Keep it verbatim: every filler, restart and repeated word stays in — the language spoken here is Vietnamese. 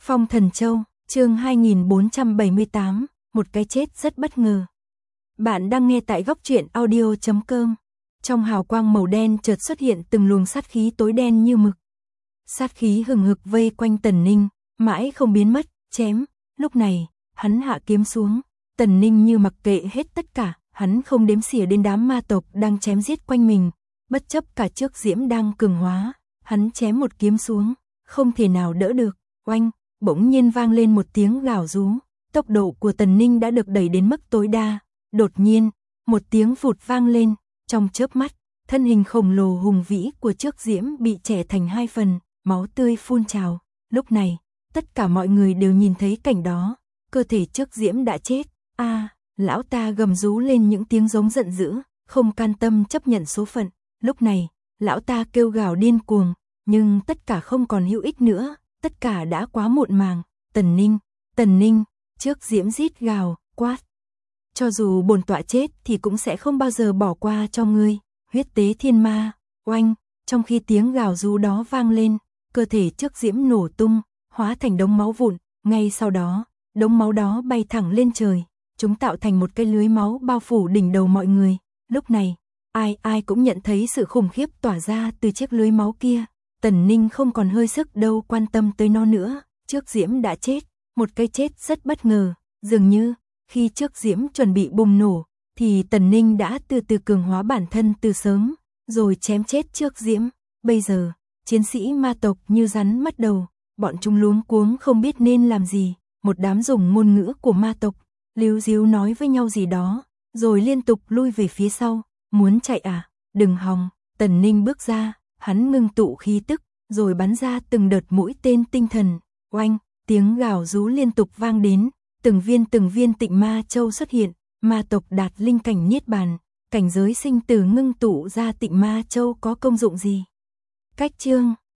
Phong Thần Châu, chương hai nghìn bốn trăm bảy mươi tám, một cái chết rất bất ngờ. Bạn đang nghe tại góc truyện audio chấm com. Trong hào quang màu đen chợt xuất hiện từng luồng sát khí tối đen như mực. Sát khí hừng hực vây quanh Tần Ninh, mãi không biến mất, chém. Lúc này, hắn hạ kiếm xuống, Tần Ninh như mặc kệ hết tất cả, hắn không đếm xỉa đến đám ma tộc đang chém giết quanh mình, bất chấp cả trước diễm đang cường hóa, hắn chém một kiếm xuống, không thể nào đỡ được. Oanh, bỗng nhiên vang lên một tiếng gào rú, tốc độ của Tần Ninh đã được đẩy đến mức tối đa. Đột nhiên, một tiếng phụt vang lên, trong chớp mắt, thân hình khổng lồ hùng vĩ của trước diễm bị chẻ thành hai phần, máu tươi phun trào. Lúc này, tất cả mọi người đều nhìn thấy cảnh đó, cơ thể trước diễm đã chết. A, à, lão ta gầm rú lên những tiếng giống giận dữ, không can tâm chấp nhận số phận. Lúc này, lão ta kêu gào điên cuồng, nhưng tất cả không còn hữu ích nữa, tất cả đã quá muộn màng. Tần Ninh, Tần Ninh, trước diễm rít gào, quát. Cho dù bổn tọa chết thì cũng sẽ không bao giờ bỏ qua cho ngươi, huyết tế thiên ma. Oanh, trong khi tiếng gào rú đó vang lên, cơ thể trước diễm nổ tung, hóa thành đống máu vụn, ngay sau đó, đống máu đó bay thẳng lên trời, chúng tạo thành một cái lưới máu bao phủ đỉnh đầu mọi người. Lúc này, ai ai cũng nhận thấy sự khủng khiếp tỏa ra từ chiếc lưới máu kia. Tần Ninh không còn hơi sức đâu quan tâm tới nó nữa, trước diễm đã chết, một cái chết rất bất ngờ, dường như khi trước diễm chuẩn bị bùng nổ, thì Tần Ninh đã từ từ cường hóa bản thân từ sớm, rồi chém chết trước diễm. Bây giờ, chiến sĩ ma tộc như rắn mất đầu, bọn chúng luống cuống không biết nên làm gì, một đám dùng ngôn ngữ của ma tộc, líu díu nói với nhau gì đó, rồi liên tục lui về phía sau, muốn chạy à, đừng hòng. Tần Ninh bước ra, hắn ngưng tụ khí tức, rồi bắn ra từng đợt mũi tên tinh thần. Oanh, tiếng gào rú liên tục vang đến, từng viên từng viên tịnh ma châu xuất hiện, ma tộc đạt linh cảnh niết bàn, cảnh giới sinh tử ngưng tụ ra tịnh ma châu có công dụng gì? Cách chương